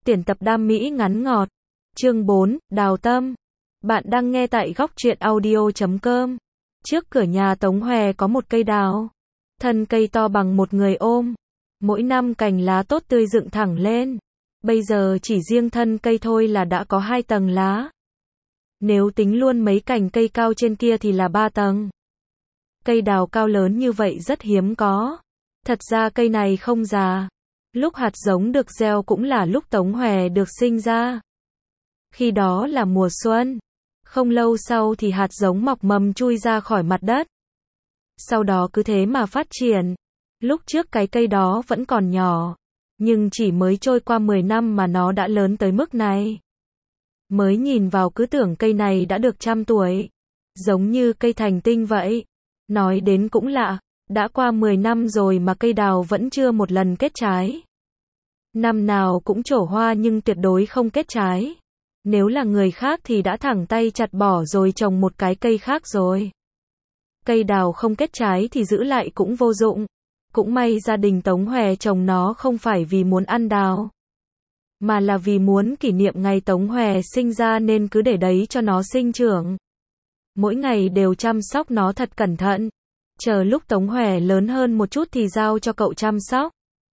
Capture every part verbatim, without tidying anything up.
Tuyển tập đam mỹ ngắn ngọt. Chương bốn, Đào Tâm. Bạn đang nghe tại góc truyện audio chấm com. Trước cửa nhà Tống Hòe có một cây đào. Thân cây to bằng một người ôm. Mỗi năm cành lá tốt tươi dựng thẳng lên. Bây giờ chỉ riêng thân cây thôi là đã có hai tầng lá. Nếu tính luôn mấy cành cây cao trên kia thì là ba tầng. Cây đào cao lớn như vậy rất hiếm có. Thật ra cây này không già. Lúc hạt giống được gieo cũng là lúc Tống Hòe được sinh ra. Khi đó là mùa xuân. Không lâu sau thì hạt giống mọc mầm chui ra khỏi mặt đất. Sau đó cứ thế mà phát triển. Lúc trước cái cây đó vẫn còn nhỏ. Nhưng chỉ mới trôi qua mười năm mà nó đã lớn tới mức này. Mới nhìn vào cứ tưởng cây này đã được trăm tuổi. Giống như cây thành tinh vậy. Nói đến cũng lạ. Đã qua mười năm rồi mà cây đào vẫn chưa một lần kết trái. Năm nào cũng trổ hoa nhưng tuyệt đối không kết trái. Nếu là người khác thì đã thẳng tay chặt bỏ rồi trồng một cái cây khác rồi. Cây đào không kết trái thì giữ lại cũng vô dụng. Cũng may gia đình Tống Hòe trồng nó không phải vì muốn ăn đào. Mà là vì muốn kỷ niệm ngày Tống Hòe sinh ra nên cứ để đấy cho nó sinh trưởng. Mỗi ngày đều chăm sóc nó thật cẩn thận. Chờ lúc Tống Hòe lớn hơn một chút thì giao cho cậu chăm sóc.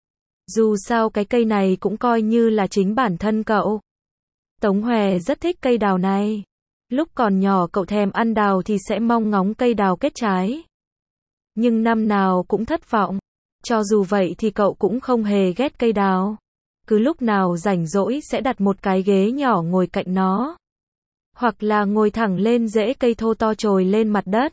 Dù sao cái cây này cũng coi như là chính bản thân cậu. Tống Hòe rất thích cây đào này. Lúc còn nhỏ cậu thèm ăn đào thì sẽ mong ngóng cây đào kết trái. Nhưng năm nào cũng thất vọng. Cho dù vậy thì cậu cũng không hề ghét cây đào. Cứ lúc nào rảnh rỗi sẽ đặt một cái ghế nhỏ ngồi cạnh nó. Hoặc là ngồi thẳng lên rễ cây thô to trồi lên mặt đất.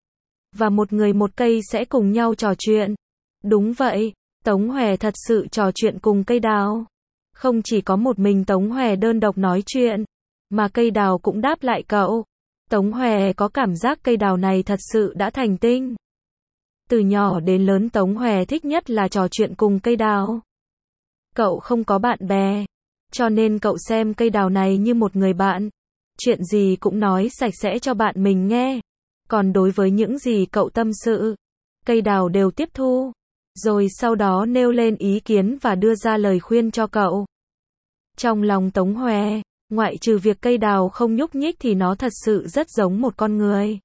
Và một người một cây sẽ cùng nhau trò chuyện. Đúng vậy, Tống Hòe thật sự trò chuyện cùng cây đào. Không chỉ có một mình Tống Hòe đơn độc nói chuyện, mà cây đào cũng đáp lại cậu. Tống Hòe có cảm giác cây đào này thật sự đã thành tinh. Từ nhỏ đến lớn Tống Hòe thích nhất là trò chuyện cùng cây đào. Cậu không có bạn bè, cho nên cậu xem cây đào này như một người bạn. Chuyện gì cũng nói sạch sẽ cho bạn mình nghe. Còn đối với những gì cậu tâm sự, cây đào đều tiếp thu. Rồi sau đó nêu lên ý kiến và đưa ra lời khuyên cho cậu. Trong lòng Tống Hòe, ngoại trừ việc cây đào không nhúc nhích thì nó thật sự rất giống một con người.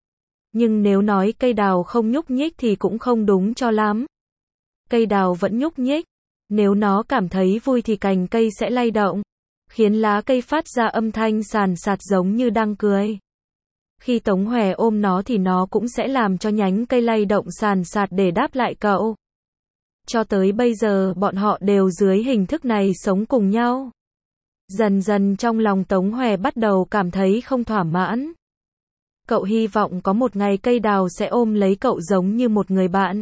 Nhưng nếu nói cây đào không nhúc nhích thì cũng không đúng cho lắm. Cây đào vẫn nhúc nhích. Nếu nó cảm thấy vui thì cành cây sẽ lay động, khiến lá cây phát ra âm thanh sàn sạt giống như đang cười. Khi Tống Hòe ôm nó thì nó cũng sẽ làm cho nhánh cây lay động sàn sạt để đáp lại cậu. Cho tới bây giờ bọn họ đều dưới hình thức này sống cùng nhau. Dần dần trong lòng Tống Hòe bắt đầu cảm thấy không thỏa mãn. Cậu hy vọng có một ngày cây đào sẽ ôm lấy cậu giống như một người bạn.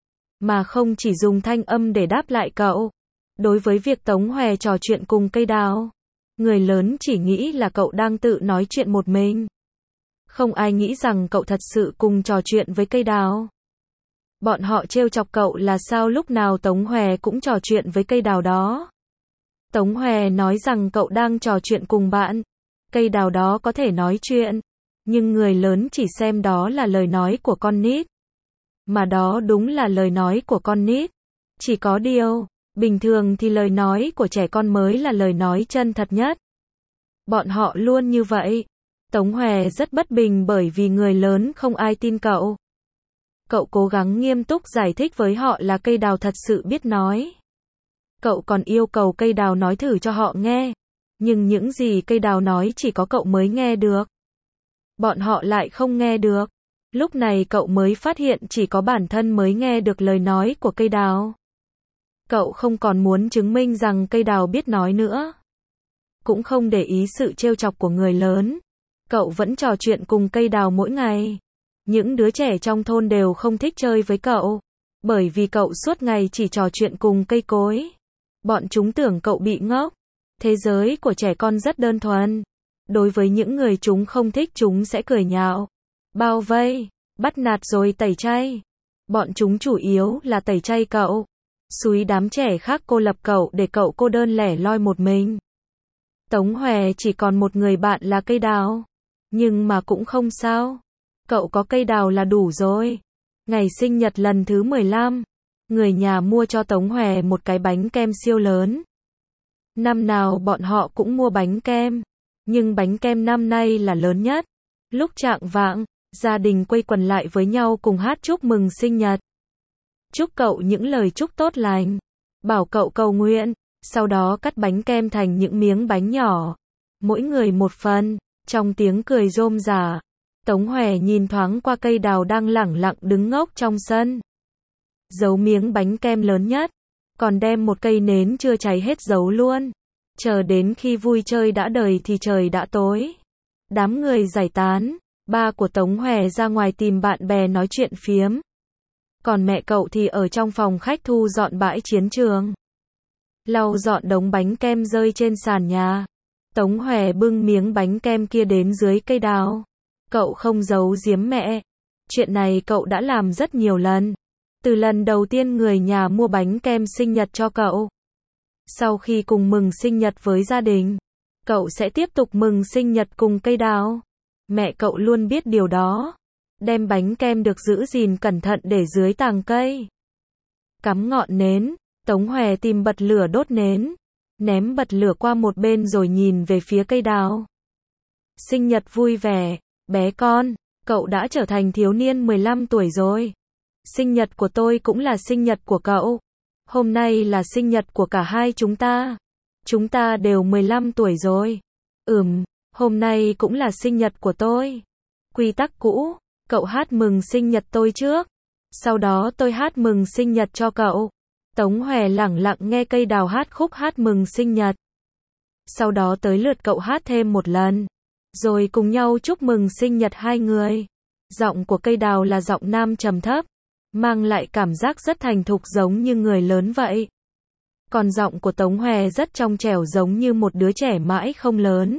Mà không chỉ dùng thanh âm để đáp lại cậu. Đối với việc Tống Hòe trò chuyện cùng cây đào, người lớn chỉ nghĩ là cậu đang tự nói chuyện một mình. Không ai nghĩ rằng cậu thật sự cùng trò chuyện với cây đào. Bọn họ trêu chọc cậu là sao lúc nào Tống Hòe cũng trò chuyện với cây đào đó. Tống Hòe nói rằng cậu đang trò chuyện cùng bạn. Cây đào đó có thể nói chuyện. Nhưng người lớn chỉ xem đó là lời nói của con nít. Mà đó đúng là lời nói của con nít. Chỉ có điều, bình thường thì lời nói của trẻ con mới là lời nói chân thật nhất. Bọn họ luôn như vậy. Tống Hòe rất bất bình bởi vì người lớn không ai tin cậu. Cậu cố gắng nghiêm túc giải thích với họ là cây đào thật sự biết nói. Cậu còn yêu cầu cây đào nói thử cho họ nghe. Nhưng những gì cây đào nói chỉ có cậu mới nghe được. Bọn họ lại không nghe được. Lúc này cậu mới phát hiện chỉ có bản thân mới nghe được lời nói của cây đào. Cậu không còn muốn chứng minh rằng cây đào biết nói nữa. Cũng không để ý sự trêu chọc của người lớn. Cậu vẫn trò chuyện cùng cây đào mỗi ngày. Những đứa trẻ trong thôn đều không thích chơi với cậu. Bởi vì cậu suốt ngày chỉ trò chuyện cùng cây cối. Bọn chúng tưởng cậu bị ngốc. Thế giới của trẻ con rất đơn thuần. Đối với những người chúng không thích chúng sẽ cười nhạo, bao vây, bắt nạt rồi tẩy chay. Bọn chúng chủ yếu là tẩy chay cậu. Xúi đám trẻ khác cô lập cậu để cậu cô đơn lẻ loi một mình. Tống Hòe chỉ còn một người bạn là cây đào. Nhưng mà cũng không sao. Cậu có cây đào là đủ rồi. Ngày sinh nhật lần thứ mười lăm, người nhà mua cho Tống Hòe một cái bánh kem siêu lớn. Năm nào bọn họ cũng mua bánh kem, nhưng bánh kem năm nay là lớn nhất. Lúc chạng vạng, gia đình quây quần lại với nhau cùng hát chúc mừng sinh nhật. Chúc cậu những lời chúc tốt lành, bảo cậu cầu nguyện, sau đó cắt bánh kem thành những miếng bánh nhỏ, mỗi người một phần, trong tiếng cười rôm rả. Tống Hòe nhìn thoáng qua cây đào đang lẳng lặng đứng ngốc trong sân. Giấu miếng bánh kem lớn nhất, còn đem một cây nến chưa cháy hết giấu luôn. Chờ đến khi vui chơi đã đời thì trời đã tối. Đám người giải tán, ba của Tống Hòe ra ngoài tìm bạn bè nói chuyện phiếm. Còn mẹ cậu thì ở trong phòng khách thu dọn bãi chiến trường. Lau dọn đống bánh kem rơi trên sàn nhà. Tống Hòe bưng miếng bánh kem kia đến dưới cây đào. Cậu không giấu giếm mẹ. Chuyện này cậu đã làm rất nhiều lần. Từ lần đầu tiên người nhà mua bánh kem sinh nhật cho cậu. Sau khi cùng mừng sinh nhật với gia đình, cậu sẽ tiếp tục mừng sinh nhật cùng cây đào. Mẹ cậu luôn biết điều đó. Đem bánh kem được giữ gìn cẩn thận để dưới tàng cây. Cắm ngọn nến, Tống Hòe tìm bật lửa đốt nến. Ném bật lửa qua một bên rồi nhìn về phía cây đào. Sinh nhật vui vẻ, bé con, cậu đã trở thành thiếu niên mười lăm tuổi rồi. Sinh nhật của tôi cũng là sinh nhật của cậu. Hôm nay là sinh nhật của cả hai chúng ta. Chúng ta đều mười lăm tuổi rồi. Ừm, hôm nay cũng là sinh nhật của tôi. Quy tắc cũ, cậu hát mừng sinh nhật tôi trước. Sau đó tôi hát mừng sinh nhật cho cậu. Tống Hòe lẳng lặng nghe cây đào hát khúc hát mừng sinh nhật. Sau đó tới lượt cậu hát thêm một lần. Rồi cùng nhau chúc mừng sinh nhật hai người. Giọng của cây đào là giọng nam trầm thấp, mang lại cảm giác rất thành thục giống như người lớn vậy. Còn giọng của Tống Hòe rất trong trẻo giống như một đứa trẻ mãi không lớn.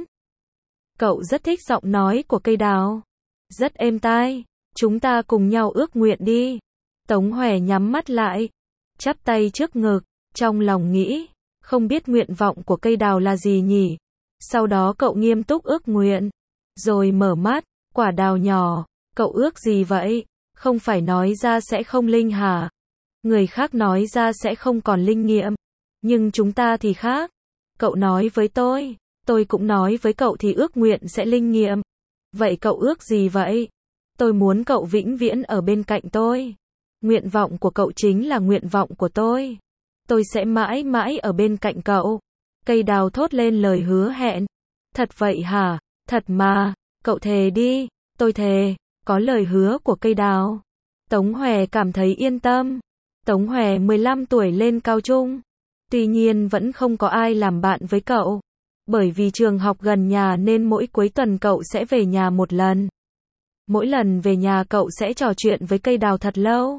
Cậu rất thích giọng nói của cây đào. Rất êm tai. Chúng ta cùng nhau ước nguyện đi. Tống Hòe nhắm mắt lại, chắp tay trước ngực, trong lòng nghĩ, không biết nguyện vọng của cây đào là gì nhỉ? Sau đó cậu nghiêm túc ước nguyện. Rồi mở mắt, quả đào nhỏ, cậu ước gì vậy? Không phải nói ra sẽ không linh hả? Người khác nói ra sẽ không còn linh nghiệm. Nhưng chúng ta thì khác. Cậu nói với tôi, tôi cũng nói với cậu thì ước nguyện sẽ linh nghiệm. Vậy cậu ước gì vậy? Tôi muốn cậu vĩnh viễn ở bên cạnh tôi. Nguyện vọng của cậu chính là nguyện vọng của tôi. Tôi sẽ mãi mãi ở bên cạnh cậu. Cây đào thốt lên lời hứa hẹn. Thật vậy hả? Thật mà, cậu thề đi. Tôi thề. Có lời hứa của cây đào. Tống Hòe cảm thấy yên tâm. Tống Hòe mười lăm tuổi lên cao trung. Tuy nhiên vẫn không có ai làm bạn với cậu. Bởi vì trường học gần nhà nên mỗi cuối tuần cậu sẽ về nhà một lần. Mỗi lần về nhà cậu sẽ trò chuyện với cây đào thật lâu.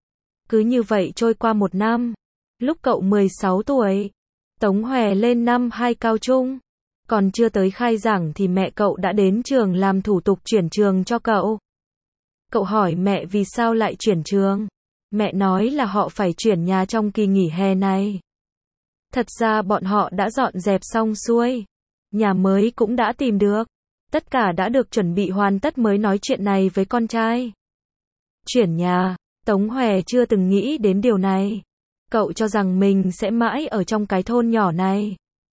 Cứ như vậy trôi qua một năm. Lúc cậu mười sáu tuổi, Tống Hòe lên năm hai cao trung. Còn chưa tới khai giảng thì mẹ cậu đã đến trường làm thủ tục chuyển trường cho cậu. Cậu hỏi mẹ vì sao lại chuyển trường. Mẹ nói là họ phải chuyển nhà trong kỳ nghỉ hè này. Thật ra bọn họ đã dọn dẹp xong xuôi. Nhà mới cũng đã tìm được. Tất cả đã được chuẩn bị hoàn tất mới nói chuyện này với con trai. Chuyển nhà, Tống Hòe chưa từng nghĩ đến điều này. Cậu cho rằng mình sẽ mãi ở trong cái thôn nhỏ này.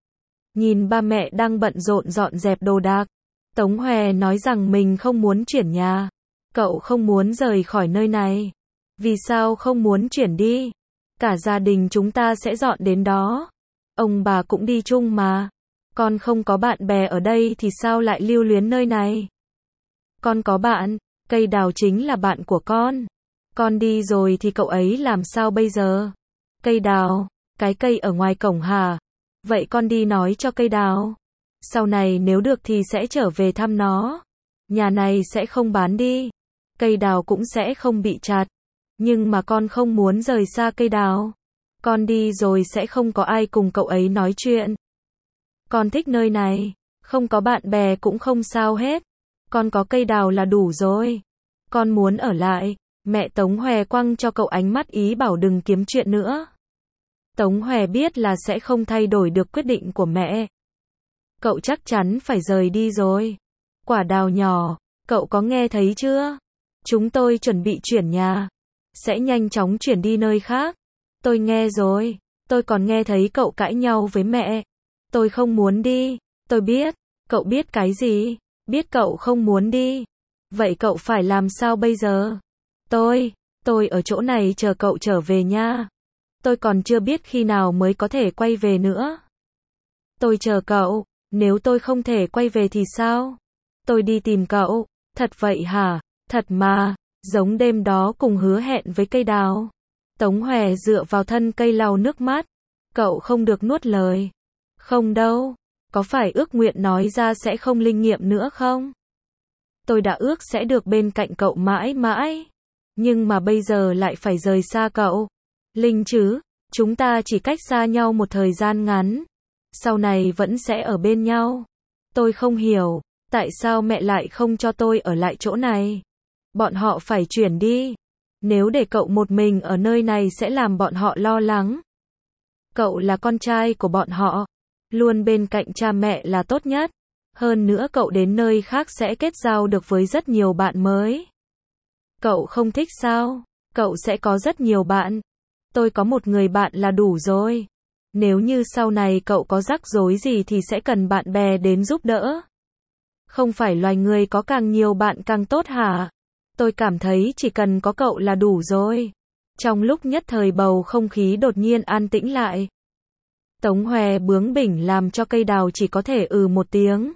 Nhìn ba mẹ đang bận rộn dọn dẹp đồ đạc, Tống Hòe nói rằng mình không muốn chuyển nhà. Cậu không muốn rời khỏi nơi này. Vì sao không muốn chuyển đi? Cả gia đình chúng ta sẽ dọn đến đó. Ông bà cũng đi chung mà. Con không có bạn bè ở đây thì sao lại lưu luyến nơi này? Con có bạn, cây đào chính là bạn của con. Con đi rồi thì cậu ấy làm sao bây giờ? Cây đào, cái cây ở ngoài cổng hả? Vậy con đi nói cho cây đào. Sau này nếu được thì sẽ trở về thăm nó. Nhà này sẽ không bán đi. Cây đào cũng sẽ không bị chặt. Nhưng mà con không muốn rời xa cây đào. Con đi rồi sẽ không có ai cùng cậu ấy nói chuyện. Con thích nơi này. Không có bạn bè cũng không sao hết. Con có cây đào là đủ rồi. Con muốn ở lại. Mẹ Tống Hòe quăng cho cậu ánh mắt ý bảo đừng kiếm chuyện nữa. Tống Hòe biết là sẽ không thay đổi được quyết định của mẹ. Cậu chắc chắn phải rời đi rồi. Quả đào nhỏ, cậu có nghe thấy chưa? Chúng tôi chuẩn bị chuyển nhà. Sẽ nhanh chóng chuyển đi nơi khác. Tôi nghe rồi. Tôi còn nghe thấy cậu cãi nhau với mẹ. Tôi không muốn đi. Tôi biết. Cậu biết cái gì? Biết cậu không muốn đi. Vậy cậu phải làm sao bây giờ? Tôi, tôi ở chỗ này chờ cậu trở về nha. Tôi còn chưa biết khi nào mới có thể quay về nữa. Tôi chờ cậu, nếu tôi không thể quay về thì sao? Tôi đi tìm cậu. Thật vậy hả? Thật mà, giống đêm đó cùng hứa hẹn với cây đào. Tống Hòe dựa vào thân cây lau nước mắt. Cậu không được nuốt lời. Không đâu. Có phải ước nguyện nói ra sẽ không linh nghiệm nữa không? Tôi đã ước sẽ được bên cạnh cậu mãi mãi. Nhưng mà bây giờ lại phải rời xa cậu. Linh chứ, chúng ta chỉ cách xa nhau một thời gian ngắn. Sau này vẫn sẽ ở bên nhau. Tôi không hiểu, tại sao mẹ lại không cho tôi ở lại chỗ này? Bọn họ phải chuyển đi. Nếu để cậu một mình ở nơi này sẽ làm bọn họ lo lắng. Cậu là con trai của bọn họ. Luôn bên cạnh cha mẹ là tốt nhất. Hơn nữa cậu đến nơi khác sẽ kết giao được với rất nhiều bạn mới. Cậu không thích sao? Cậu sẽ có rất nhiều bạn. Tôi có một người bạn là đủ rồi. Nếu như sau này cậu có rắc rối gì thì sẽ cần bạn bè đến giúp đỡ. Không phải loài người có càng nhiều bạn càng tốt hả? Tôi cảm thấy chỉ cần có cậu là đủ rồi. Trong lúc nhất thời bầu không khí đột nhiên an tĩnh lại. Tống Hòe bướng bỉnh làm cho cây đào chỉ có thể ừ một tiếng.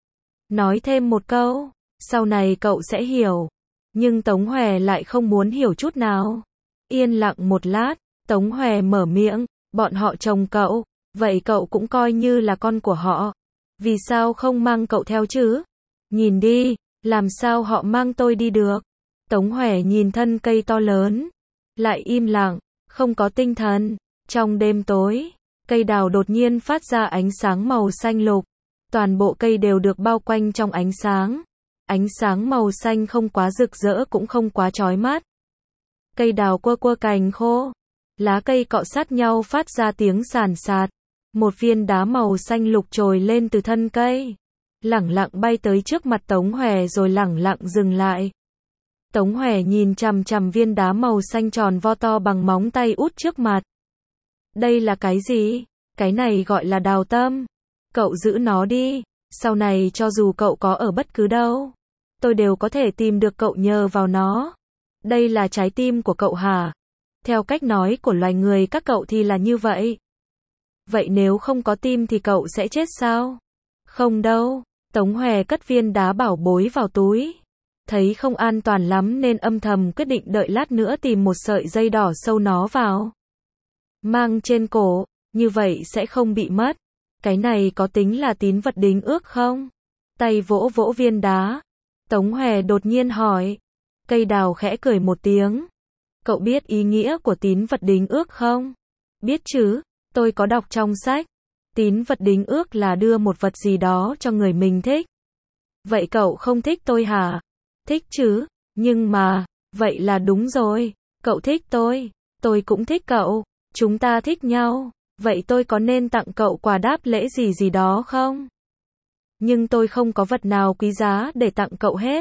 Nói thêm một câu, sau này cậu sẽ hiểu. Nhưng Tống Hòe lại không muốn hiểu chút nào. Yên lặng một lát, Tống Hòe mở miệng, bọn họ trông cậu, vậy cậu cũng coi như là con của họ. Vì sao không mang cậu theo chứ? Nhìn đi, làm sao họ mang tôi đi được? Tống Hòe nhìn thân cây to lớn, lại im lặng, không có tinh thần. Trong đêm tối, cây đào đột nhiên phát ra ánh sáng màu xanh lục. Toàn bộ cây đều được bao quanh trong ánh sáng. Ánh sáng màu xanh không quá rực rỡ cũng không quá chói mắt. Cây đào quơ quơ cành khô. Lá cây cọ sát nhau phát ra tiếng sàn sạt. Một viên đá màu xanh lục trồi lên từ thân cây. Lẳng lặng bay tới trước mặt Tống Hòe rồi lẳng lặng dừng lại. Tống Hòe nhìn chằm chằm viên đá màu xanh tròn vo to bằng móng tay út trước mặt. Đây là cái gì? Cái này gọi là đào tâm. Cậu giữ nó đi. Sau này cho dù cậu có ở bất cứ đâu, tôi đều có thể tìm được cậu nhờ vào nó. Đây là trái tim của cậu hả? Theo cách nói của loài người các cậu thì là như vậy. Vậy nếu không có tim thì cậu sẽ chết sao? Không đâu. Tống Hòe cất viên đá bảo bối vào túi. Thấy không an toàn lắm nên âm thầm quyết định đợi lát nữa tìm một sợi dây đỏ sâu nó vào. Mang trên cổ, như vậy sẽ không bị mất. Cái này có tính là tín vật đính ước không? Tay vỗ vỗ viên đá. Tống Hòe đột nhiên hỏi. Cây đào khẽ cười một tiếng. Cậu biết ý nghĩa của tín vật đính ước không? Biết chứ, tôi có đọc trong sách. Tín vật đính ước là đưa một vật gì đó cho người mình thích. Vậy cậu không thích tôi hả? Thích chứ, nhưng mà, vậy là đúng rồi. Cậu thích tôi, tôi cũng thích cậu. Chúng ta thích nhau. Vậy tôi có nên tặng cậu quà đáp lễ gì gì đó không? Nhưng tôi không có vật nào quý giá để tặng cậu hết.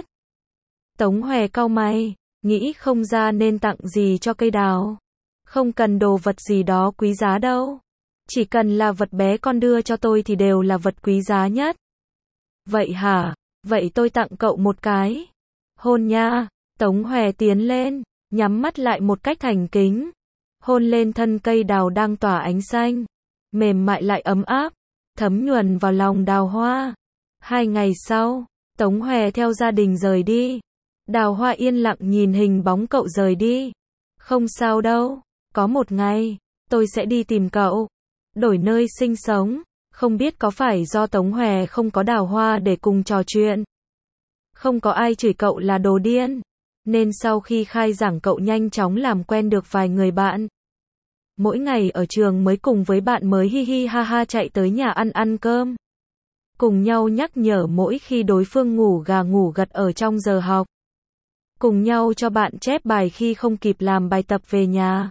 Tống Hòe cau mày, nghĩ không ra nên tặng gì cho cây đào. Không cần đồ vật gì đó quý giá đâu. Chỉ cần là vật bé con đưa cho tôi thì đều là vật quý giá nhất. Vậy hả? Vậy tôi tặng cậu một cái. Hôn nha. Tống Hòe tiến lên, nhắm mắt lại một cách thành kính. Hôn lên thân cây đào đang tỏa ánh xanh. Mềm mại lại ấm áp. Thấm nhuần vào lòng đào hoa. Hai ngày sau, Tống Hòe theo gia đình rời đi. Đào hoa yên lặng nhìn hình bóng cậu rời đi. Không sao đâu. Có một ngày, tôi sẽ đi tìm cậu. Đổi nơi sinh sống. Không biết có phải do Tống Hòe không có đào hoa để cùng trò chuyện. Không có ai chửi cậu là đồ điên. Nên sau khi khai giảng cậu nhanh chóng làm quen được vài người bạn. Mỗi ngày ở trường mới cùng với bạn mới hi hi ha ha chạy tới nhà ăn ăn cơm. Cùng nhau nhắc nhở mỗi khi đối phương ngủ gà ngủ gật ở trong giờ học. Cùng nhau cho bạn chép bài khi không kịp làm bài tập về nhà.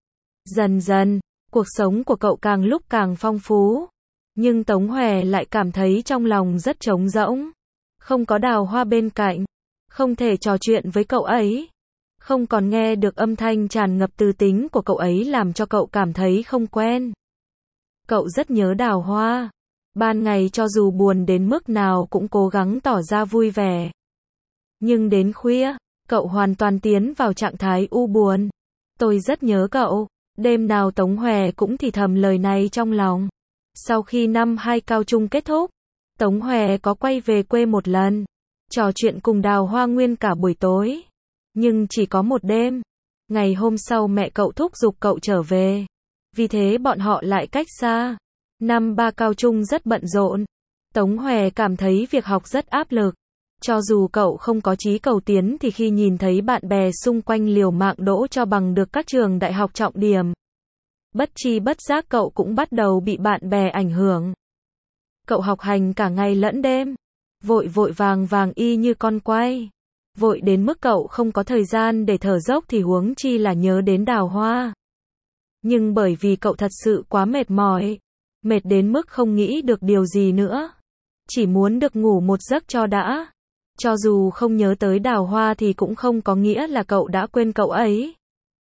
Dần dần, cuộc sống của cậu càng lúc càng phong phú. Nhưng Tống Hòe lại cảm thấy trong lòng rất trống rỗng. Không có đào hoa bên cạnh. Không thể trò chuyện với cậu ấy. Không còn nghe được âm thanh tràn ngập từ tính của cậu ấy làm cho cậu cảm thấy không quen. Cậu rất nhớ đào hoa. Ban ngày cho dù buồn đến mức nào cũng cố gắng tỏ ra vui vẻ. Nhưng đến khuya, cậu hoàn toàn tiến vào trạng thái u buồn. Tôi rất nhớ cậu. Đêm nào Tống Hòe cũng thì thầm lời này trong lòng. Sau khi năm hai cao trung kết thúc, Tống Hòe có quay về quê một lần, trò chuyện cùng Đào Hoa nguyên cả buổi tối. Nhưng chỉ có một đêm. Ngày hôm sau mẹ cậu thúc giục cậu trở về. Vì thế bọn họ lại cách xa. Năm ba cao trung rất bận rộn. Tống Hòe cảm thấy việc học rất áp lực. Cho dù cậu không có chí cầu tiến thì khi nhìn thấy bạn bè xung quanh liều mạng đỗ cho bằng được các trường đại học trọng điểm, bất tri bất giác cậu cũng bắt đầu bị bạn bè ảnh hưởng. Cậu học hành cả ngày lẫn đêm, vội vội vàng vàng y như con quay. Vội đến mức cậu không có thời gian để thở dốc thì huống chi là nhớ đến Đào Hoa. Nhưng bởi vì cậu thật sự quá mệt mỏi, mệt đến mức không nghĩ được điều gì nữa. Chỉ muốn được ngủ một giấc cho đã. Cho dù không nhớ tới Đào Hoa thì cũng không có nghĩa là cậu đã quên cậu ấy.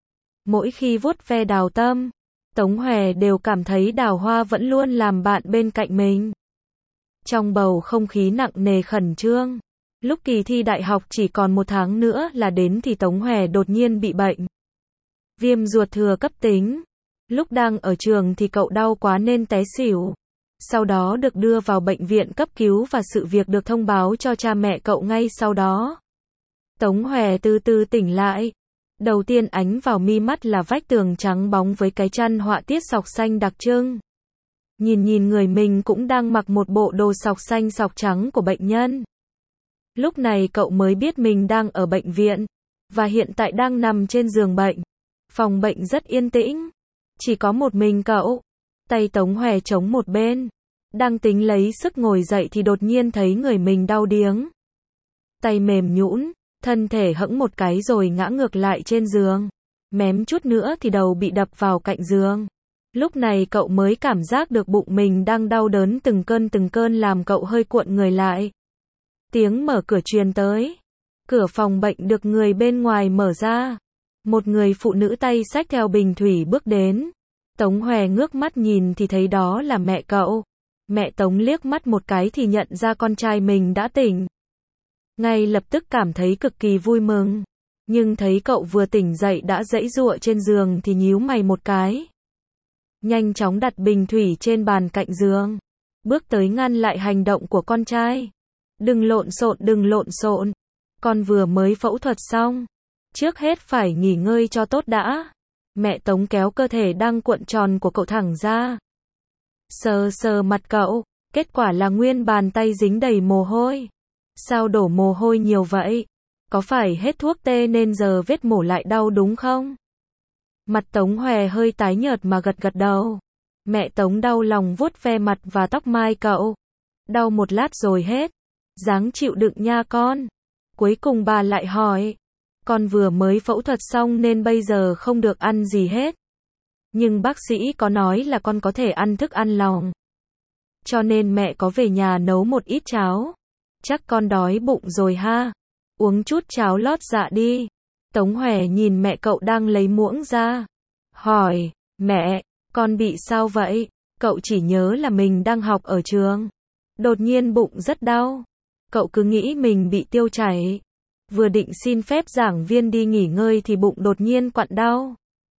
Mỗi khi vuốt ve Đào Tâm, Tống Hòe đều cảm thấy Đào Hoa vẫn luôn làm bạn bên cạnh mình. Trong bầu không khí nặng nề khẩn trương, lúc kỳ thi đại học chỉ còn một tháng nữa là đến thì Tống Hòe đột nhiên bị bệnh. Viêm ruột thừa cấp tính. Lúc đang ở trường thì cậu đau quá nên té xỉu. Sau đó được đưa vào bệnh viện cấp cứu và sự việc được thông báo cho cha mẹ cậu ngay sau đó. Tống Hòe từ từ tỉnh lại. Đầu tiên ánh vào mi mắt là vách tường trắng bóng với cái chăn họa tiết sọc xanh đặc trưng. Nhìn nhìn người mình cũng đang mặc một bộ đồ sọc xanh sọc trắng của bệnh nhân. Lúc này cậu mới biết mình đang ở bệnh viện, và hiện tại đang nằm trên giường bệnh. Phòng bệnh rất yên tĩnh. Chỉ có một mình cậu. Tay Tống Hòe chống một bên. Đang tính lấy sức ngồi dậy thì đột nhiên thấy người mình đau điếng. Tay mềm nhũn, thân thể hẫng một cái rồi ngã ngược lại trên giường. Mém chút nữa thì đầu bị đập vào cạnh giường. Lúc này cậu mới cảm giác được bụng mình đang đau đớn từng cơn từng cơn làm cậu hơi cuộn người lại. Tiếng mở cửa truyền tới. Cửa phòng bệnh được người bên ngoài mở ra. Một người phụ nữ tay xách theo bình thủy bước đến. Tống Hòe ngước mắt nhìn thì thấy đó là mẹ cậu. Mẹ Tống liếc mắt một cái thì nhận ra con trai mình đã tỉnh. Ngay lập tức cảm thấy cực kỳ vui mừng. Nhưng thấy cậu vừa tỉnh dậy đã giãy giụa trên giường thì nhíu mày một cái. Nhanh chóng đặt bình thủy trên bàn cạnh giường. Bước tới ngăn lại hành động của con trai. Đừng lộn xộn, đừng lộn xộn. Con vừa mới phẫu thuật xong. Trước hết phải nghỉ ngơi cho tốt đã. Mẹ Tống kéo cơ thể đang cuộn tròn của cậu thẳng ra. Sờ sờ mặt cậu. Kết quả là nguyên bàn tay dính đầy mồ hôi. Sao đổ mồ hôi nhiều vậy? Có phải hết thuốc tê nên giờ vết mổ lại đau đúng không? Mặt Tống Hòe hơi tái nhợt mà gật gật đầu. Mẹ Tống đau lòng vuốt ve mặt và tóc mai cậu. Đau một lát rồi hết. Ráng chịu đựng nha con. Cuối cùng bà lại hỏi. Con vừa mới phẫu thuật xong nên bây giờ không được ăn gì hết. Nhưng bác sĩ có nói là con có thể ăn thức ăn lỏng. Cho nên mẹ có về nhà nấu một ít cháo. Chắc con đói bụng rồi ha. Uống chút cháo lót dạ đi. Tống Hòe nhìn mẹ cậu đang lấy muỗng ra. Hỏi, mẹ, con bị sao vậy? Cậu chỉ nhớ là mình đang học ở trường. Đột nhiên bụng rất đau. Cậu cứ nghĩ mình bị tiêu chảy. Vừa định xin phép giảng viên đi nghỉ ngơi thì bụng đột nhiên quặn đau.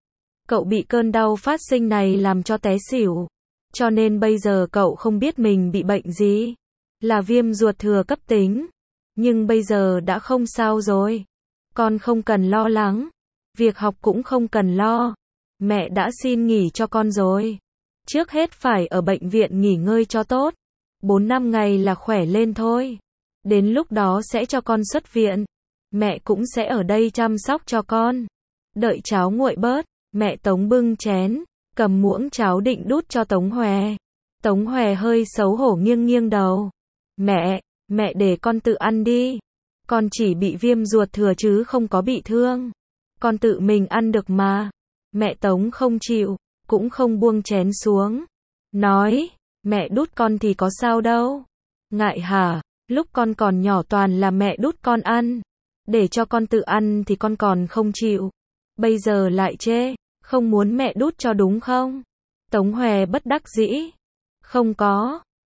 Cậu bị cơn đau phát sinh này làm cho té xỉu. Cho nên bây giờ cậu không biết mình bị bệnh gì. Là viêm ruột thừa cấp tính. Nhưng bây giờ đã không sao rồi. Con không cần lo lắng. Việc học cũng không cần lo. Mẹ đã xin nghỉ cho con rồi. Trước hết phải ở bệnh viện nghỉ ngơi cho tốt. bốn năm ngày là khỏe lên thôi. Đến lúc đó sẽ cho con xuất viện. Mẹ cũng sẽ ở đây chăm sóc cho con. Đợi cháo nguội bớt. Mẹ Tống bưng chén. Cầm muỗng cháo định đút cho Tống Hòe. Tống Hòe hơi xấu hổ nghiêng nghiêng đầu. Mẹ, mẹ để con tự ăn đi. Con chỉ bị viêm ruột thừa chứ không có bị thương. Con tự mình ăn được mà. Mẹ Tống không chịu, cũng không buông chén xuống. Nói, mẹ đút con thì có sao đâu. Ngại hả, lúc con còn nhỏ toàn là mẹ đút con ăn. Để cho con tự ăn thì con còn không chịu. Bây giờ lại chê, không muốn mẹ đút cho đúng không? Tống Hòe bất đắc dĩ. Không có,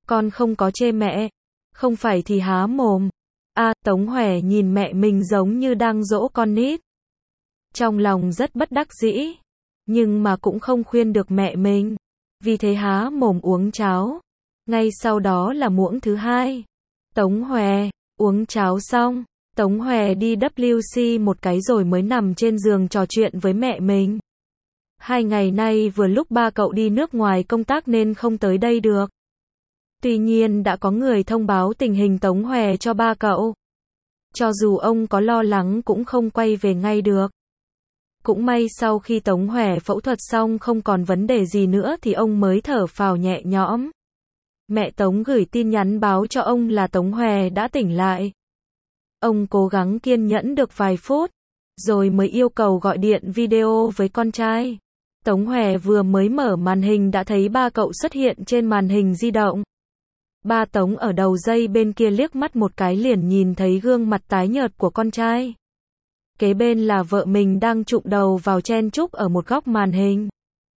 Con không có chê mẹ. Không phải thì há mồm. A, à, Tống Hòe nhìn mẹ mình giống như đang dỗ con nít. Trong lòng rất bất đắc dĩ. Nhưng mà cũng không khuyên được mẹ mình. Vì thế há mồm uống cháo. Ngay sau đó là muỗng thứ hai. Tống Hòe, uống cháo xong. Tống Hòe đi vê kép xê một cái rồi mới nằm trên giường trò chuyện với mẹ mình. Hai ngày nay vừa lúc ba cậu đi nước ngoài công tác nên không tới đây được. Tuy nhiên đã có người thông báo tình hình Tống Hòe cho ba cậu. Cho dù ông có lo lắng cũng không quay về ngay được. Cũng may sau khi Tống Hòe phẫu thuật xong không còn vấn đề gì nữa thì ông mới thở phào nhẹ nhõm. Mẹ Tống gửi tin nhắn báo cho ông là Tống Hòe đã tỉnh lại. Ông cố gắng kiên nhẫn được vài phút, rồi mới yêu cầu gọi điện video với con trai. Tống Hòe vừa mới mở màn hình đã thấy ba cậu xuất hiện trên màn hình di động. Ba Tống ở đầu dây bên kia liếc mắt một cái liền nhìn thấy gương mặt tái nhợt của con trai. Kế bên là vợ mình đang chụm đầu vào chen chúc ở một góc màn hình.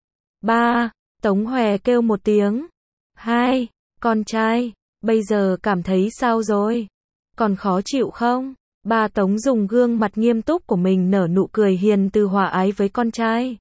Ba, Tống Hòe kêu một tiếng. Hai, con trai, bây giờ cảm thấy sao rồi? Còn khó chịu không? Ba Tống dùng gương mặt nghiêm túc của mình nở nụ cười hiền từ hòa ái với con trai.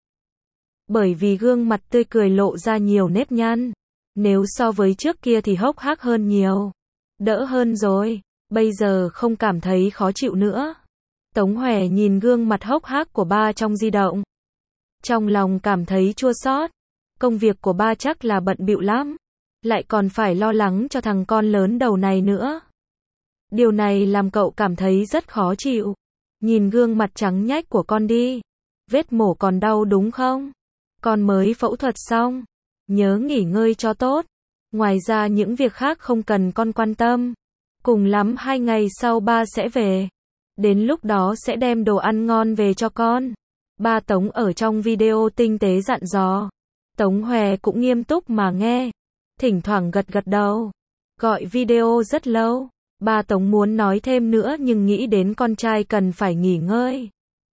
Bởi vì gương mặt tươi cười lộ ra nhiều nếp nhăn. Nếu so với trước kia thì hốc hác hơn nhiều. Đỡ hơn rồi, bây giờ không cảm thấy khó chịu nữa. Tống Hòe nhìn gương mặt hốc hác của ba trong di động. Trong lòng cảm thấy chua xót. Công việc của ba chắc là bận bịu lắm. Lại còn phải lo lắng cho thằng con lớn đầu này nữa. Điều này làm cậu cảm thấy rất khó chịu. Nhìn gương mặt trắng nhách của con đi. Vết mổ còn đau đúng không? Con mới phẫu thuật xong. Nhớ nghỉ ngơi cho tốt. Ngoài ra những việc khác không cần con quan tâm. Cùng lắm hai ngày sau ba sẽ về. Đến lúc đó sẽ đem đồ ăn ngon về cho con. Ba Tống ở trong video tinh tế dặn dò. Tống Hòe cũng nghiêm túc mà nghe. Thỉnh thoảng gật gật đầu. Gọi video rất lâu. Ba Tống muốn nói thêm nữa nhưng nghĩ đến con trai cần phải nghỉ ngơi.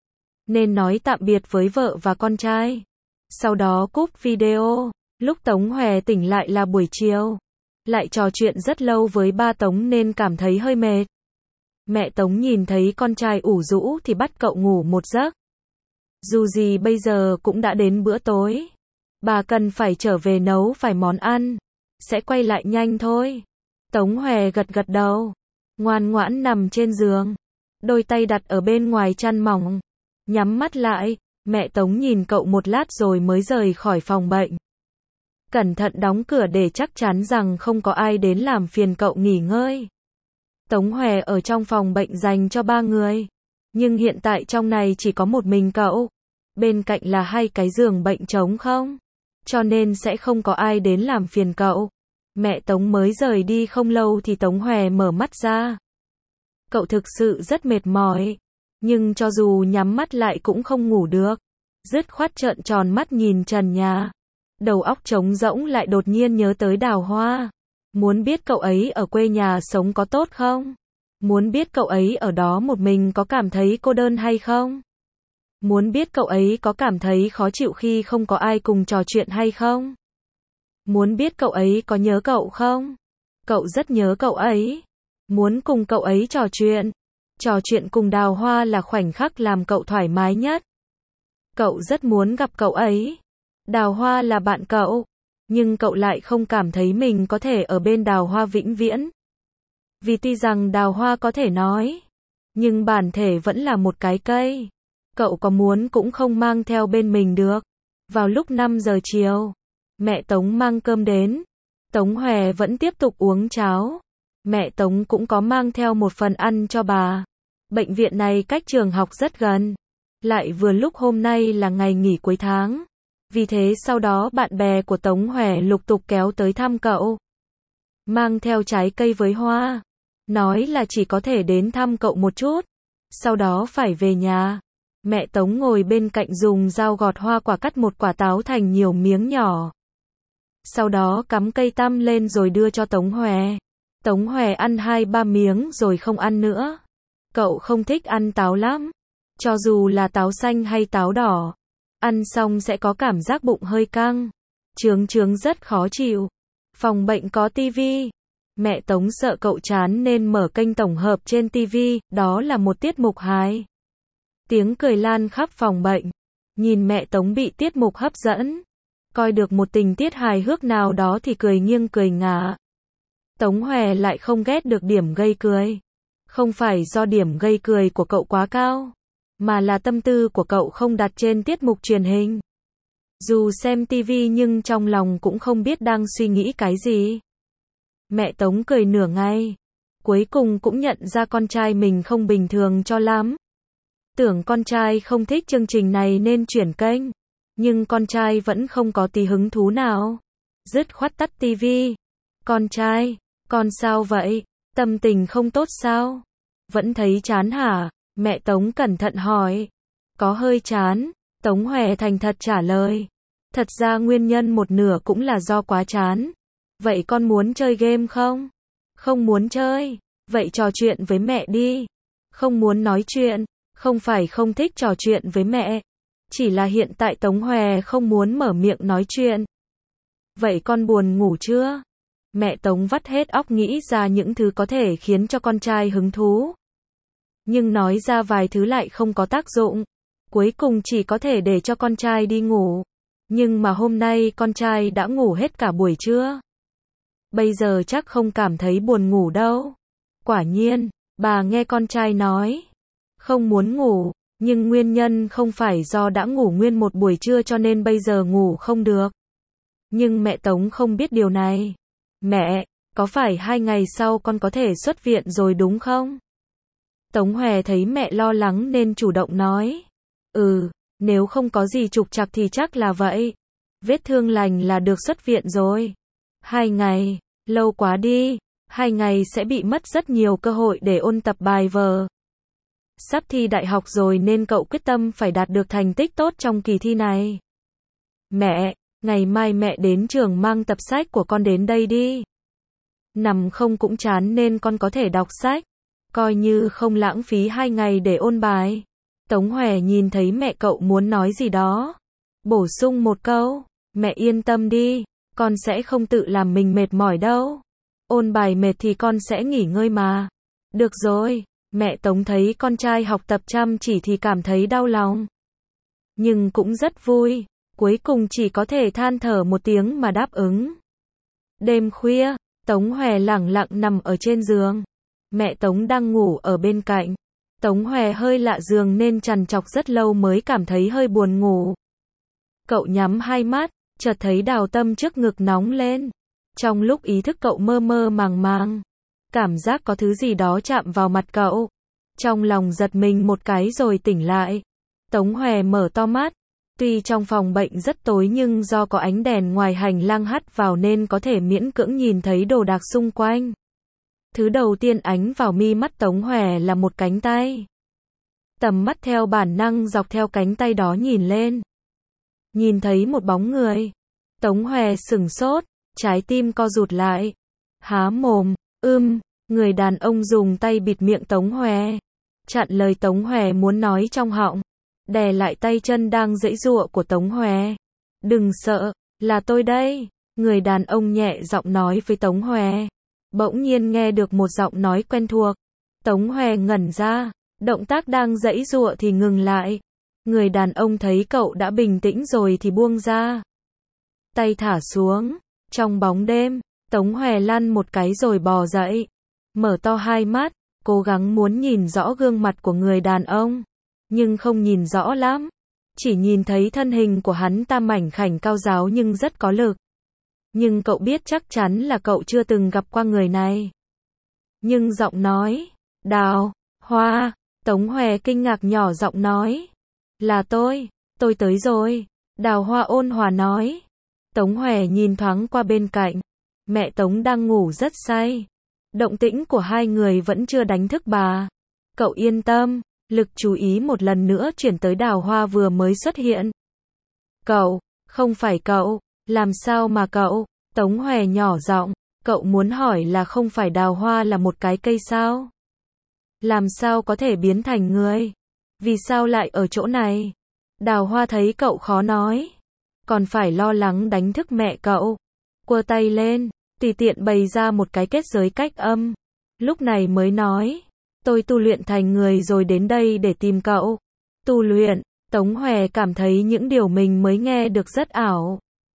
Nên nói tạm biệt với vợ và con trai. Sau đó cúp video. Lúc Tống Hòe tỉnh lại là buổi chiều. Lại trò chuyện rất lâu với ba Tống nên cảm thấy hơi mệt. Mẹ Tống nhìn thấy con trai ủ rũ thì bắt cậu ngủ một giấc. Dù gì bây giờ cũng đã đến bữa tối. Bà cần phải trở về nấu vài món ăn. Sẽ quay lại nhanh thôi. Tống Hòe gật gật đầu. Ngoan ngoãn nằm trên giường. Đôi tay đặt ở bên ngoài chăn mỏng. Nhắm mắt lại. Mẹ Tống nhìn cậu một lát rồi mới rời khỏi phòng bệnh. Cẩn thận đóng cửa để chắc chắn rằng không có ai đến làm phiền cậu nghỉ ngơi. Tống Hòe ở trong phòng bệnh dành cho ba người. Nhưng hiện tại trong này chỉ có một mình cậu. Bên cạnh là hai cái giường bệnh trống không. Cho nên sẽ không có ai đến làm phiền cậu. Mẹ Tống mới rời đi không lâu thì Tống Hòe mở mắt ra. Cậu thực sự rất mệt mỏi. Nhưng cho dù nhắm mắt lại cũng không ngủ được. Dứt khoát trợn tròn mắt nhìn trần nhà. Đầu óc trống rỗng lại đột nhiên nhớ tới Đào Hoa. Muốn biết cậu ấy ở quê nhà sống có tốt không? Muốn biết cậu ấy ở đó một mình có cảm thấy cô đơn hay không? Muốn biết cậu ấy có cảm thấy khó chịu khi không có ai cùng trò chuyện hay không? Muốn biết cậu ấy có nhớ cậu không? Cậu rất nhớ cậu ấy. Muốn cùng cậu ấy trò chuyện. Trò chuyện cùng Đào Hoa là khoảnh khắc làm cậu thoải mái nhất. Cậu rất muốn gặp cậu ấy. Đào Hoa là bạn cậu. Nhưng cậu lại không cảm thấy mình có thể ở bên Đào Hoa vĩnh viễn. Vì tuy rằng Đào Hoa có thể nói. Nhưng bản thể vẫn là một cái cây. Cậu có muốn cũng không mang theo bên mình được. Vào lúc năm giờ chiều. Mẹ Tống mang cơm đến. Tống Hòe vẫn tiếp tục uống cháo. Mẹ Tống cũng có mang theo một phần ăn cho bà. Bệnh viện này cách trường học rất gần. Lại vừa lúc hôm nay là ngày nghỉ cuối tháng. Vì thế sau đó bạn bè của Tống Hòe lục tục kéo tới thăm cậu. Mang theo trái cây với hoa. Nói là chỉ có thể đến thăm cậu một chút. Sau đó phải về nhà. Mẹ Tống ngồi bên cạnh dùng dao gọt hoa quả cắt một quả táo thành nhiều miếng nhỏ. Sau đó cắm cây tăm lên rồi đưa cho Tống Hòe. Tống Hòe ăn hai ba miếng rồi không ăn nữa. Cậu không thích ăn táo lắm. Cho dù là táo xanh hay táo đỏ. Ăn xong sẽ có cảm giác bụng hơi căng. Chướng chướng rất khó chịu. Phòng bệnh có tivi. Mẹ Tống sợ cậu chán nên mở kênh tổng hợp trên tivi, đó là một tiết mục hài. Tiếng cười lan khắp phòng bệnh. Nhìn mẹ Tống bị tiết mục hấp dẫn. Coi được một tình tiết hài hước nào đó thì cười nghiêng cười ngả. Tống Hòe lại không ghét được điểm gây cười. Không phải do điểm gây cười của cậu quá cao, mà là tâm tư của cậu không đặt trên tiết mục truyền hình. Dù xem tivi nhưng trong lòng cũng không biết đang suy nghĩ cái gì. Mẹ Tống cười nửa ngày. Cuối cùng cũng nhận ra con trai mình không bình thường cho lắm. Tưởng con trai không thích chương trình này nên chuyển kênh. Nhưng con trai vẫn không có tí hứng thú nào. Dứt khoát tắt tivi. Con trai, con sao vậy? Tâm tình không tốt sao? Vẫn thấy chán hả? Mẹ Tống cẩn thận hỏi. Có hơi chán. Tống Hòe thành thật trả lời. Thật ra nguyên nhân một nửa cũng là do quá chán. Vậy con muốn chơi game không? Không muốn chơi. Vậy trò chuyện với mẹ đi. Không muốn nói chuyện. Không phải không thích trò chuyện với mẹ. Chỉ là hiện tại Tống Hòe không muốn mở miệng nói chuyện. Vậy con buồn ngủ chưa? Mẹ Tống vắt hết óc nghĩ ra những thứ có thể khiến cho con trai hứng thú. Nhưng nói ra vài thứ lại không có tác dụng. Cuối cùng chỉ có thể để cho con trai đi ngủ. Nhưng mà hôm nay con trai đã ngủ hết cả buổi trưa. Bây giờ chắc không cảm thấy buồn ngủ đâu. Quả nhiên, bà nghe con trai nói. Không muốn ngủ, nhưng nguyên nhân không phải do đã ngủ nguyên một buổi trưa cho nên bây giờ ngủ không được. Nhưng mẹ Tống không biết điều này. Mẹ, có phải hai ngày sau con có thể xuất viện rồi đúng không? Tống Hòe thấy mẹ lo lắng nên chủ động nói. Ừ, nếu không có gì trục trặc thì chắc là vậy. Vết thương lành là được xuất viện rồi. Hai ngày, lâu quá đi. Hai ngày sẽ bị mất rất nhiều cơ hội để ôn tập bài vở. Sắp thi đại học rồi nên cậu quyết tâm phải đạt được thành tích tốt trong kỳ thi này. Mẹ, ngày mai mẹ đến trường mang tập sách của con đến đây đi. Nằm không cũng chán nên con có thể đọc sách. Coi như không lãng phí hai ngày để ôn bài. Tống Hòe nhìn thấy mẹ cậu muốn nói gì đó. Bổ sung một câu. Mẹ yên tâm đi. Con sẽ không tự làm mình mệt mỏi đâu. Ôn bài mệt thì con sẽ nghỉ ngơi mà. Được rồi. Mẹ Tống thấy con trai học tập chăm chỉ thì cảm thấy đau lòng. Nhưng cũng rất vui. Cuối cùng chỉ có thể than thở một tiếng mà đáp ứng. Đêm khuya, Tống Hòe lẳng lặng nằm ở trên giường. Mẹ Tống đang ngủ ở bên cạnh. Tống Hòe hơi lạ giường nên trằn trọc rất lâu mới cảm thấy hơi buồn ngủ. Cậu nhắm hai mắt, chợt thấy Đào Tâm trước ngực nóng lên. Trong lúc ý thức cậu mơ mơ màng màng. Cảm giác có thứ gì đó chạm vào mặt cậu. Trong lòng giật mình một cái rồi tỉnh lại. Tống Hòe mở to mắt. Tuy trong phòng bệnh rất tối nhưng do có ánh đèn ngoài hành lang hắt vào nên có thể miễn cưỡng nhìn thấy đồ đạc xung quanh. Thứ đầu tiên ánh vào mi mắt Tống Hòe là một cánh tay. Tầm mắt theo bản năng dọc theo cánh tay đó nhìn lên. Nhìn thấy một bóng người. Tống Hòe sửng sốt, trái tim co rụt lại. Há mồm, ưm, người đàn ông dùng tay bịt miệng Tống Hòe. Chặn lời Tống Hòe muốn nói trong họng. Đè lại tay chân đang giãy giụa của Tống Hòe. Đừng sợ, là tôi đây. Người đàn ông nhẹ giọng nói với Tống Hòe. Bỗng nhiên nghe được một giọng nói quen thuộc. Tống Hòe ngẩn ra. Động tác đang giãy giụa thì ngừng lại. Người đàn ông thấy cậu đã bình tĩnh rồi thì buông ra. Tay thả xuống. Trong bóng đêm, Tống Hòe lăn một cái rồi bò dậy. Mở to hai mắt, cố gắng muốn nhìn rõ gương mặt của người đàn ông. Nhưng không nhìn rõ lắm. Chỉ nhìn thấy thân hình của hắn ta mảnh khảnh cao ráo nhưng rất có lực. Nhưng cậu biết chắc chắn là cậu chưa từng gặp qua người này. Nhưng giọng nói, Đào, Hoa, Tống Hòe kinh ngạc nhỏ giọng nói. Là tôi, tôi tới rồi. Đào Hoa ôn hòa nói. Tống Hòe nhìn thoáng qua bên cạnh. Mẹ Tống đang ngủ rất say. Động tĩnh của hai người vẫn chưa đánh thức bà. Cậu yên tâm. Lực chú ý một lần nữa chuyển tới Đào Hoa vừa mới xuất hiện. Cậu, không phải cậu, làm sao mà cậu? Tống Hòe nhỏ giọng, cậu muốn hỏi là không phải Đào Hoa là một cái cây sao? Làm sao có thể biến thành người? Vì sao lại ở chỗ này? Đào Hoa thấy cậu khó nói, còn phải lo lắng đánh thức mẹ cậu. Quơ tay lên, tùy tiện bày ra một cái kết giới cách âm. Lúc này mới nói, tôi tu luyện thành người rồi đến đây để tìm cậu. Tu luyện, Tống Hòe cảm thấy những điều mình mới nghe được rất ảo.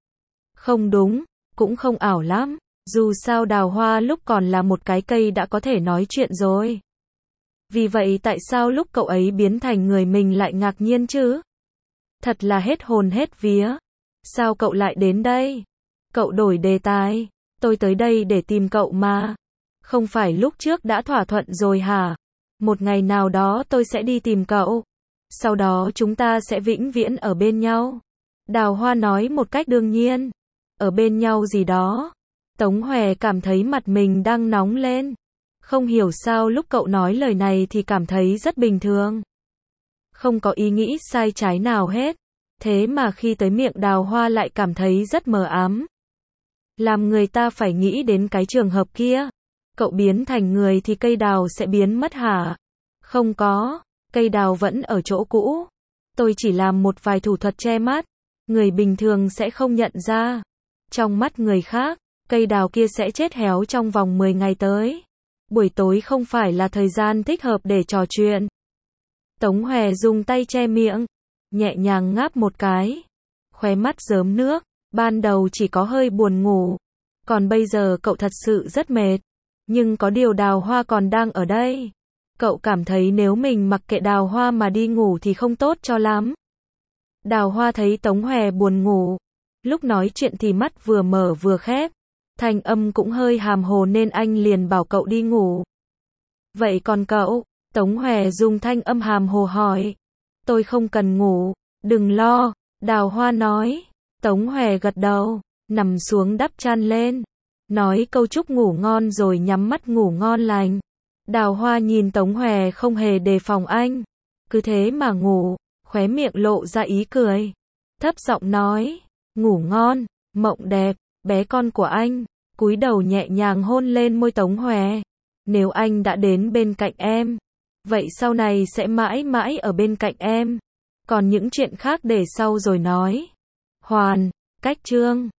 Không đúng, cũng không ảo lắm, dù sao Đào Hoa lúc còn là một cái cây đã có thể nói chuyện rồi. Vì vậy tại sao lúc cậu ấy biến thành người mình lại ngạc nhiên chứ? Thật là hết hồn hết vía. Sao cậu lại đến đây? Cậu đổi đề tài. Tôi tới đây để tìm cậu mà. Không phải lúc trước đã thỏa thuận rồi hả? Một ngày nào đó tôi sẽ đi tìm cậu. Sau đó chúng ta sẽ vĩnh viễn ở bên nhau. Đào Hoa nói một cách đương nhiên. Ở bên nhau gì đó. Tống Hòe cảm thấy mặt mình đang nóng lên. Không hiểu sao lúc cậu nói lời này thì cảm thấy rất bình thường. Không có ý nghĩ sai trái nào hết. Thế mà khi tới miệng Đào Hoa lại cảm thấy rất mờ ám. Làm người ta phải nghĩ đến cái trường hợp kia. Cậu biến thành người thì cây đào sẽ biến mất hả? Không có, cây đào vẫn ở chỗ cũ. Tôi chỉ làm một vài thủ thuật che mắt. Người bình thường sẽ không nhận ra. Trong mắt người khác, cây đào kia sẽ chết héo trong vòng mười ngày tới. Buổi tối không phải là thời gian thích hợp để trò chuyện. Tống Hòe dùng tay che miệng, nhẹ nhàng ngáp một cái. Khóe mắt rớm nước, ban đầu chỉ có hơi buồn ngủ. Còn bây giờ cậu thật sự rất mệt. Nhưng có điều Đào Hoa còn đang ở đây. Cậu cảm thấy nếu mình mặc kệ Đào Hoa mà đi ngủ thì không tốt cho lắm. Đào Hoa thấy Tống Hòe buồn ngủ. Lúc nói chuyện thì mắt vừa mở vừa khép. Thanh âm cũng hơi hàm hồ nên anh liền bảo cậu đi ngủ. Vậy còn cậu? Tống Hòe dùng thanh âm hàm hồ hỏi. Tôi không cần ngủ, đừng lo, Đào Hoa nói. Tống Hòe gật đầu, nằm xuống đắp chăn lên. Nói câu chúc ngủ ngon rồi nhắm mắt ngủ ngon lành. Đào Hoa nhìn Tống Hòe không hề đề phòng anh. Cứ thế mà ngủ, khóe miệng lộ ra ý cười. Thấp giọng nói, ngủ ngon, mộng đẹp, bé con của anh. Cúi đầu nhẹ nhàng hôn lên môi Tống Hòe. Nếu anh đã đến bên cạnh em, vậy sau này sẽ mãi mãi ở bên cạnh em. Còn những chuyện khác để sau rồi nói. Hoàn, cách chương.